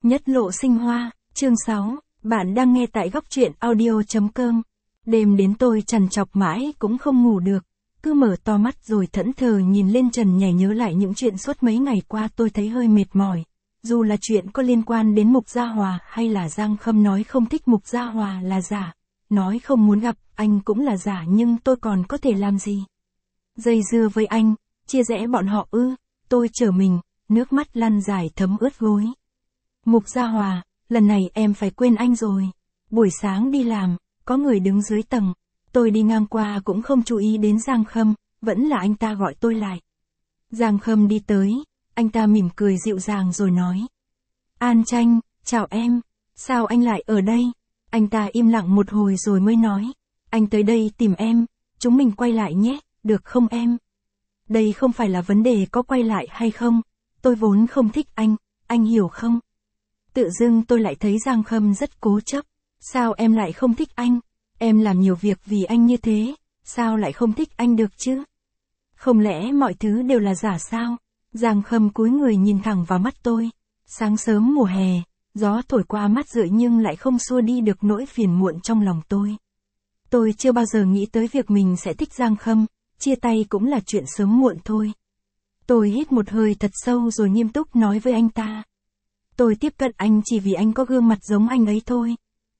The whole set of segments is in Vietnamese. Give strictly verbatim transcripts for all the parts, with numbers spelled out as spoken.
Nhất lộ sinh hoa, chương sáu, bạn đang nghe tại góc truyện audio.com. Đêm đến tôi trằn trọc mãi cũng không ngủ được, cứ mở to mắt rồi thẫn thờ nhìn lên trần nhà nhớ lại những chuyện suốt mấy ngày qua. Tôi thấy hơi mệt mỏi, dù là chuyện có liên quan đến Mục Gia Hòa hay là Giang Khâm nói không thích Mục Gia Hòa là giả, nói không muốn gặp anh cũng là giả, nhưng tôi còn có thể làm gì? Dây dưa với anh, chia rẽ bọn họ ư? Tôi trở mình, nước mắt lăn dài thấm ướt gối. Mục Gia Hòa, lần này em phải quên anh rồi. Buổi sáng đi làm, có người đứng dưới tầng, tôi đi ngang qua cũng không chú ý đến Giang Khâm, vẫn là anh ta gọi tôi lại. Giang Khâm đi tới, anh ta mỉm cười dịu dàng rồi nói: An Tranh, chào em, sao anh lại ở đây? Anh ta im lặng một hồi rồi mới nói: Anh tới đây tìm em, chúng mình quay lại nhé, được không em? Đây không phải là vấn đề có quay lại hay không, tôi vốn không thích anh, anh hiểu không? Tự dưng tôi lại thấy Giang Khâm rất cố chấp. Sao em lại không thích anh? Em làm nhiều việc vì anh như thế, sao lại không thích anh được chứ? Không lẽ mọi thứ đều là giả sao? Giang Khâm cúi người nhìn thẳng vào mắt tôi. Sáng sớm mùa hè, gió thổi qua mắt rượi nhưng lại không xua đi được nỗi phiền muộn trong lòng tôi. Tôi chưa bao giờ nghĩ tới việc mình sẽ thích Giang Khâm, chia tay cũng là chuyện sớm muộn thôi. Tôi hít một hơi thật sâu rồi nghiêm túc nói với anh ta: Tôi tiếp cận anh chỉ vì anh có gương mặt giống anh ấy thôi.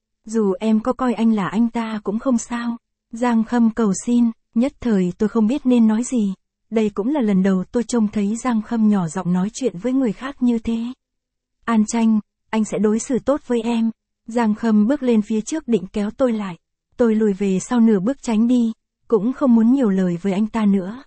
Dù em có coi anh là anh ta cũng không sao. Giang Khâm cầu xin, nhất thời tôi không biết nên nói gì. Đây cũng là lần đầu tôi trông thấy Giang Khâm nhỏ giọng nói chuyện với người khác như thế. An Tranh, anh sẽ đối xử tốt với em. Giang Khâm bước lên phía trước định kéo tôi lại. Tôi lùi về sau nửa bước tránh đi, cũng không muốn nhiều lời với anh ta nữa.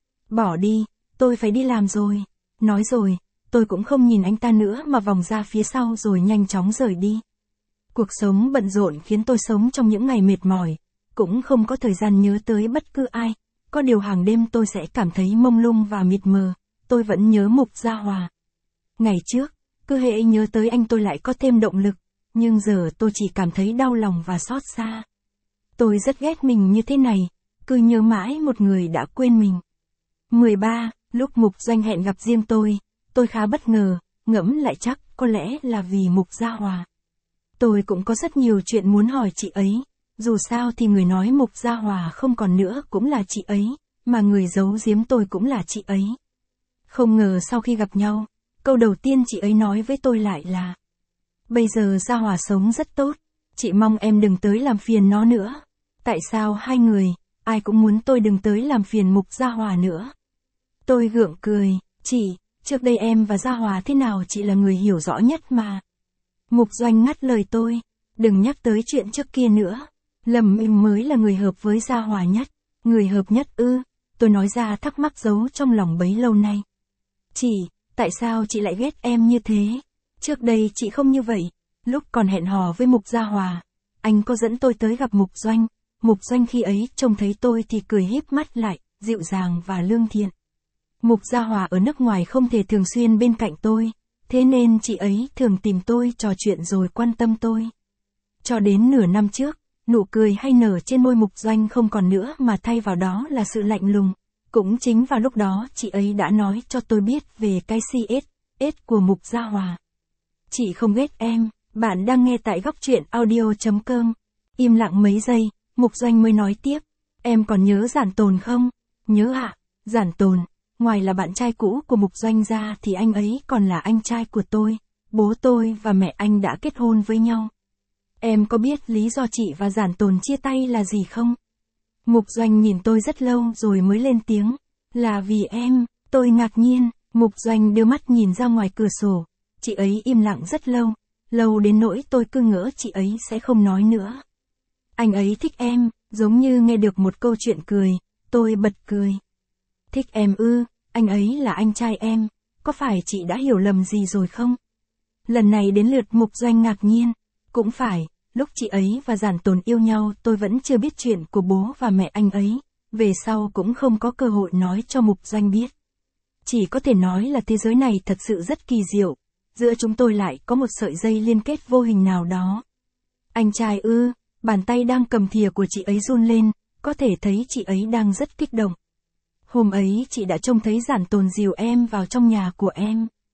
Bỏ đi, tôi phải đi làm rồi. Nói rồi, tôi cũng không nhìn anh ta nữa mà vòng ra phía sau rồi nhanh chóng rời đi. Cuộc sống bận rộn khiến tôi sống trong những ngày mệt mỏi, cũng không có thời gian nhớ tới bất cứ ai. Có điều hàng đêm tôi sẽ cảm thấy mông lung và mịt mờ. Tôi vẫn nhớ Mục Gia Hòa. Ngày trước, cứ hễ nhớ tới anh tôi lại có thêm động lực, nhưng giờ tôi chỉ cảm thấy đau lòng và xót xa. Tôi rất ghét mình như thế này, cứ nhớ mãi một người đã quên mình. mười ba, lúc Mục Doanh hẹn gặp riêng tôi, tôi khá bất ngờ, ngẫm lại chắc có lẽ là vì Mục Gia Hòa. Tôi cũng có rất nhiều chuyện muốn hỏi chị ấy, dù sao thì người nói Mục Gia Hòa không còn nữa cũng là chị ấy, mà người giấu giếm tôi cũng là chị ấy. Không ngờ sau khi gặp nhau, câu đầu tiên chị ấy nói với tôi lại là: Bây giờ Gia Hòa sống rất tốt, chị mong em đừng tới làm phiền nó nữa. Tại sao hai người, ai cũng muốn tôi đừng tới làm phiền Mục Gia Hòa nữa? Tôi gượng cười: Chị, trước đây em và Gia Hòa thế nào chị là người hiểu rõ nhất mà. Mục Doanh ngắt lời tôi: Đừng nhắc tới chuyện trước kia nữa. Lâm Im mới là người hợp với Gia Hòa nhất. Người hợp nhất ư? Tôi nói ra thắc mắc giấu trong lòng bấy lâu nay. Chị, tại sao chị lại ghét em như thế? Trước đây chị không như vậy. Lúc còn hẹn hò với Mục Gia Hòa, anh có dẫn tôi tới gặp Mục Doanh. Mục Doanh khi ấy trông thấy tôi thì cười híp mắt lại, dịu dàng và lương thiện. Mục Gia Hòa ở nước ngoài không thể thường xuyên bên cạnh tôi, thế nên chị ấy thường tìm tôi trò chuyện rồi quan tâm tôi. Cho đến nửa năm trước, nụ cười hay nở trên môi Mục Doanh không còn nữa mà thay vào đó là sự lạnh lùng. Cũng chính vào lúc đó chị ấy đã nói cho tôi biết về cái xê ét ét của Mục Gia Hòa. Chị không ghét em, bạn đang nghe tại góc truyện audio.com. Im lặng mấy giây, Mục Doanh mới nói tiếp: Em còn nhớ Giản Tồn không? Nhớ ạ. Giản Tồn, ngoài là bạn trai cũ của Mục Doanh ra thì anh ấy còn là anh trai của tôi. Bố tôi và mẹ anh đã kết hôn với nhau. Em có biết lý do chị và Giản Tồn chia tay là gì không? Mục Doanh nhìn tôi rất lâu rồi mới lên tiếng: Là vì em. Tôi ngạc nhiên. Mục Doanh đưa mắt nhìn ra ngoài cửa sổ. Chị ấy im lặng rất lâu, lâu đến nỗi tôi cứ ngỡ chị ấy sẽ không nói nữa. Anh ấy thích em, giống như nghe được một câu chuyện cười. Tôi bật cười. Thích em ư? Anh ấy là anh trai em, có phải chị đã hiểu lầm gì rồi không? Lần này đến lượt Mục Doanh ngạc nhiên. Cũng phải, lúc chị ấy và Giản Tồn yêu nhau tôi vẫn chưa biết chuyện của bố và mẹ anh ấy, về sau cũng không có cơ hội nói cho Mục Doanh biết. Chỉ có thể nói là thế giới này thật sự rất kỳ diệu, giữa chúng tôi lại có một sợi dây liên kết vô hình nào đó. Anh trai ư? Bàn tay đang cầm thìa của chị ấy run lên, có thể thấy chị ấy đang rất kích động. Hôm ấy chị đã trông thấy Giản Tồn dìu em vào trong nhà của em.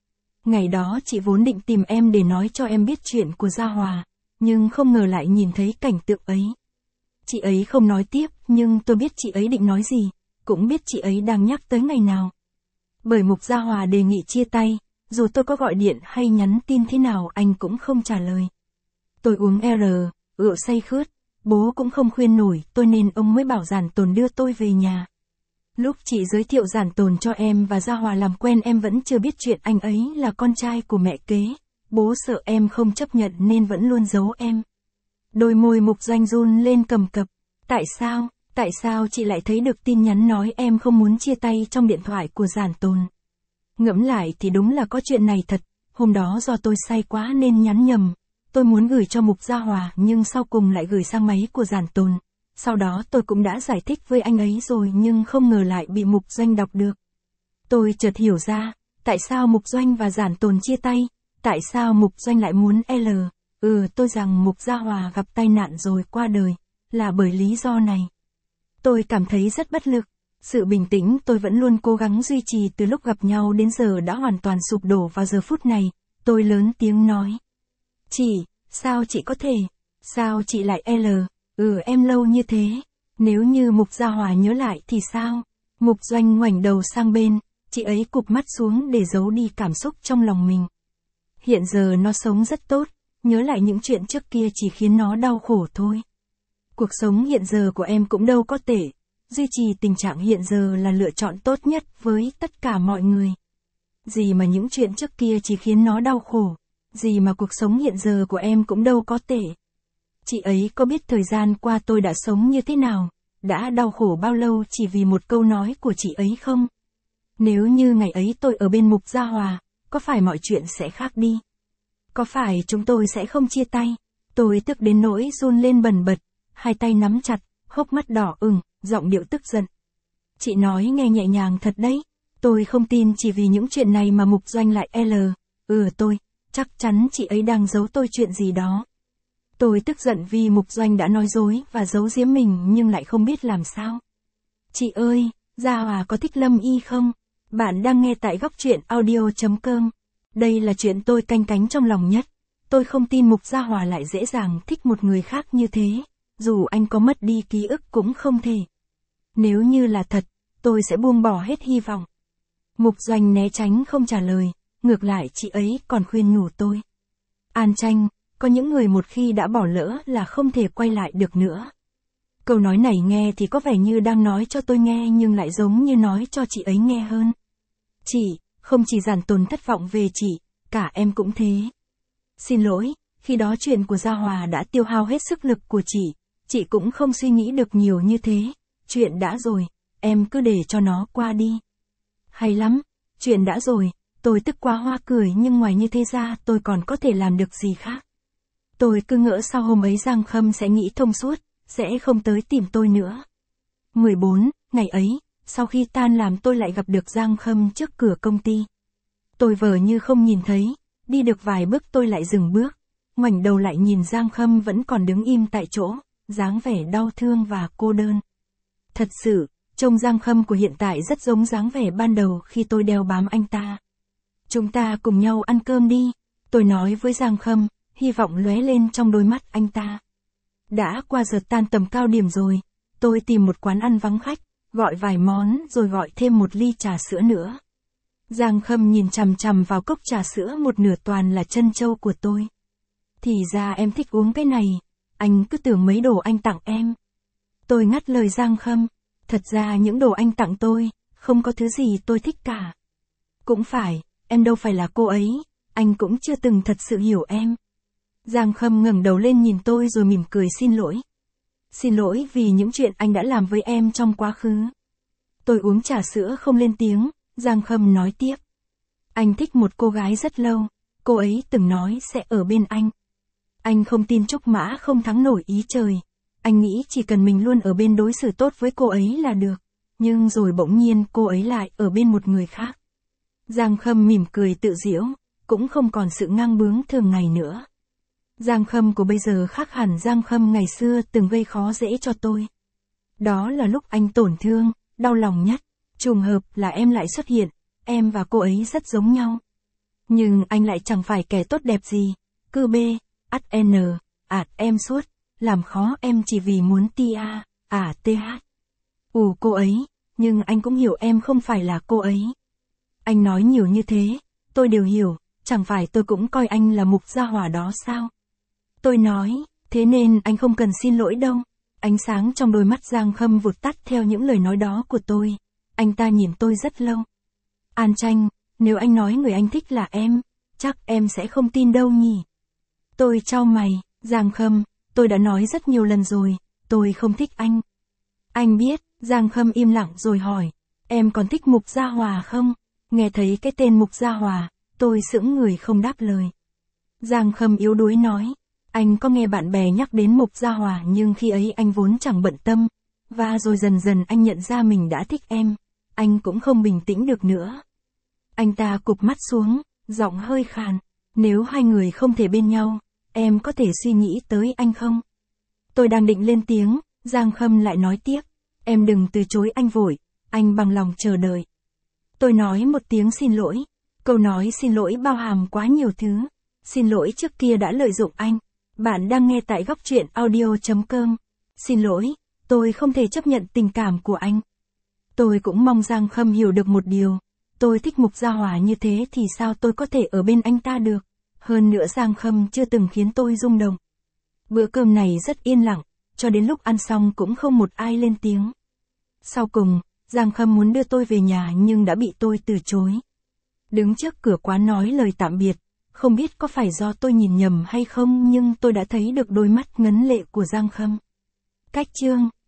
Ngày đó chị vốn định tìm em để nói cho em biết chuyện của Gia Hòa, nhưng không ngờ lại nhìn thấy cảnh tượng ấy. Chị ấy không nói tiếp, nhưng tôi biết chị ấy định nói gì, cũng biết chị ấy đang nhắc tới ngày nào. Bởi Mục Gia Hòa đề nghị chia tay, dù tôi có gọi điện hay nhắn tin thế nào anh cũng không trả lời. Tôi uống R, rượu say khướt, bố cũng không khuyên nổi tôi nên ông mới bảo Giản Tồn đưa tôi về nhà. Lúc chị giới thiệu Giản Tồn cho em và Gia Hòa làm quen em vẫn chưa biết chuyện anh ấy là con trai của mẹ kế, bố sợ em không chấp nhận nên vẫn luôn giấu em. Đôi môi Mục Doanh run lên cầm cập, tại sao, tại sao chị lại thấy được tin nhắn nói em không muốn chia tay trong điện thoại của Giản Tồn? Ngẫm lại thì đúng là có chuyện này thật, hôm đó do tôi say quá nên nhắn nhầm, tôi muốn gửi cho Mục Gia Hòa nhưng sau cùng lại gửi sang máy của Giản Tồn. Sau đó tôi cũng đã giải thích với anh ấy rồi nhưng không ngờ lại bị Mục Doanh đọc được. Tôi chợt hiểu ra, tại sao Mục Doanh và Giản Tồn chia tay, tại sao Mục Doanh lại muốn L, ừ tôi rằng Mục Gia Hòa gặp tai nạn rồi qua đời, là bởi lý do này. Tôi cảm thấy rất bất lực, sự bình tĩnh tôi vẫn luôn cố gắng duy trì từ lúc gặp nhau đến giờ đã hoàn toàn sụp đổ vào giờ phút này, tôi lớn tiếng nói. Chị, sao chị có thể, sao chị lại L? Ừ em lâu như thế, nếu như Mục Gia Hòa nhớ lại thì sao? Mục Doanh ngoảnh đầu sang bên, chị ấy cụp mắt xuống để giấu đi cảm xúc trong lòng mình. Hiện giờ nó sống rất tốt, nhớ lại những chuyện trước kia chỉ khiến nó đau khổ thôi. Cuộc sống hiện giờ của em cũng đâu có tệ, duy trì tình trạng hiện giờ là lựa chọn tốt nhất với tất cả mọi người. Gì mà những chuyện trước kia chỉ khiến nó đau khổ, gì mà cuộc sống hiện giờ của em cũng đâu có tệ. Chị ấy có biết thời gian qua tôi đã sống như thế nào, đã đau khổ bao lâu chỉ vì một câu nói của chị ấy không? Nếu như ngày ấy tôi ở bên Mục Gia Hòa, có phải mọi chuyện sẽ khác đi? Có phải chúng tôi sẽ không chia tay? Tôi tức đến nỗi run lên bần bật, hai tay nắm chặt, hốc mắt đỏ ửng, giọng điệu tức giận. Chị nói nghe nhẹ nhàng thật đấy, tôi không tin chỉ vì những chuyện này mà Mục Doanh lại L, ừ tôi, chắc chắn chị ấy đang giấu tôi chuyện gì đó. Tôi tức giận vì Mục Doanh đã nói dối và giấu giếm mình nhưng lại không biết làm sao. Chị ơi, Gia Hòa có thích Lâm Y không? Bạn đang nghe tại góc truyện audio chấm com. Đây là chuyện tôi canh cánh trong lòng nhất. Tôi không tin Mục Gia Hòa lại dễ dàng thích một người khác như thế. Dù anh có mất đi ký ức cũng không thể. Nếu như là thật, tôi sẽ buông bỏ hết hy vọng. Mục Doanh né tránh không trả lời, ngược lại chị ấy còn khuyên nhủ tôi. An Tranh, có những người một khi đã bỏ lỡ là không thể quay lại được nữa. Câu nói này nghe thì có vẻ như đang nói cho tôi nghe nhưng lại giống như nói cho chị ấy nghe hơn. Chị, không chỉ Giản Tồn thất vọng về chị, cả em cũng thế. Xin lỗi, khi đó chuyện của Gia Hòa đã tiêu hao hết sức lực của chị, chị cũng không suy nghĩ được nhiều như thế. Chuyện đã rồi, em cứ để cho nó qua đi. Hay lắm, chuyện đã rồi, tôi tức quá hoa cười nhưng ngoài như thế ra tôi còn có thể làm được gì khác. Tôi cứ ngỡ sau hôm ấy Giang Khâm sẽ nghĩ thông suốt, sẽ không tới tìm tôi nữa. mười bốn, ngày ấy, sau khi tan làm tôi lại gặp được Giang Khâm trước cửa công ty. Tôi vờ như không nhìn thấy, đi được vài bước tôi lại dừng bước, ngoảnh đầu lại nhìn Giang Khâm vẫn còn đứng im tại chỗ, dáng vẻ đau thương và cô đơn. Thật sự, trông Giang Khâm của hiện tại rất giống dáng vẻ ban đầu khi tôi đeo bám anh ta. Chúng ta cùng nhau ăn cơm đi, tôi nói với Giang Khâm, hy vọng lóe lên trong đôi mắt anh ta. Đã qua giờ tan tầm cao điểm rồi, tôi tìm một quán ăn vắng khách, gọi vài món rồi gọi thêm một ly trà sữa nữa. Giang Khâm nhìn chằm chằm vào cốc trà sữa một nửa toàn là trân châu của tôi. Thì ra em thích uống cái này, anh cứ tưởng mấy đồ anh tặng em. Tôi ngắt lời Giang Khâm, thật ra những đồ anh tặng tôi, không có thứ gì tôi thích cả. Cũng phải, em đâu phải là cô ấy, anh cũng chưa từng thật sự hiểu em. Giang Khâm ngẩng đầu lên nhìn tôi rồi mỉm cười xin lỗi. Xin lỗi vì những chuyện anh đã làm với em trong quá khứ. Tôi uống trà sữa không lên tiếng, Giang Khâm nói tiếp. Anh thích một cô gái rất lâu, cô ấy từng nói sẽ ở bên anh. Anh không tin Trúc Mã không thắng nổi ý trời. Anh nghĩ chỉ cần mình luôn ở bên đối xử tốt với cô ấy là được. Nhưng rồi bỗng nhiên cô ấy lại ở bên một người khác. Giang Khâm mỉm cười tự giễu, cũng không còn sự ngang bướng thường ngày nữa. Giang Khâm của bây giờ khác hẳn Giang Khâm ngày xưa từng gây khó dễ cho tôi. Đó là lúc anh tổn thương, đau lòng nhất. Trùng hợp là em lại xuất hiện, em và cô ấy rất giống nhau. Nhưng anh lại chẳng phải kẻ tốt đẹp gì. Cứ B, ắt N, ạt em suốt, làm khó em chỉ vì muốn tia, à th. Ù cô ấy, nhưng anh cũng hiểu em không phải là cô ấy. Anh nói nhiều như thế, tôi đều hiểu, chẳng phải tôi cũng coi anh là mục gia hỏa đó sao? Tôi nói, thế nên anh không cần xin lỗi đâu. Ánh sáng trong đôi mắt Giang Khâm vụt tắt theo những lời nói đó của tôi. Anh ta nhìn tôi rất lâu. An Tranh, nếu anh nói người anh thích là em, chắc em sẽ không tin đâu nhỉ? Tôi chau mày, Giang Khâm, tôi đã nói rất nhiều lần rồi, tôi không thích anh. Anh biết, Giang Khâm im lặng rồi hỏi, em còn thích Mục Gia Hòa không? Nghe thấy cái tên Mục Gia Hòa, tôi sững người không đáp lời. Giang Khâm yếu đuối nói, anh có nghe bạn bè nhắc đến Mục Gia Hòa nhưng khi ấy anh vốn chẳng bận tâm, và rồi dần dần anh nhận ra mình đã thích em, anh cũng không bình tĩnh được nữa. Anh ta cụp mắt xuống, giọng hơi khàn, nếu hai người không thể bên nhau, em có thể suy nghĩ tới anh không? Tôi đang định lên tiếng, Giang Khâm lại nói tiếp, em đừng từ chối anh vội, anh bằng lòng chờ đợi. Tôi nói một tiếng xin lỗi, câu nói xin lỗi bao hàm quá nhiều thứ, xin lỗi trước kia đã lợi dụng anh. Bạn đang nghe tại góc truyện audio chấm com. Xin lỗi, tôi không thể chấp nhận tình cảm của anh. Tôi cũng mong Giang Khâm hiểu được một điều, tôi thích Mục Gia Hòa như thế thì sao tôi có thể ở bên anh ta được. Hơn nữa Giang Khâm chưa từng khiến tôi rung động. Bữa cơm này rất yên lặng, cho đến lúc ăn xong cũng không một ai lên tiếng. Sau cùng, Giang Khâm muốn đưa tôi về nhà nhưng đã bị tôi từ chối. Đứng trước cửa quán nói lời tạm biệt, không biết có phải do tôi nhìn nhầm hay không nhưng tôi đã thấy được đôi mắt ngấn lệ của Giang Khâm. Cách chương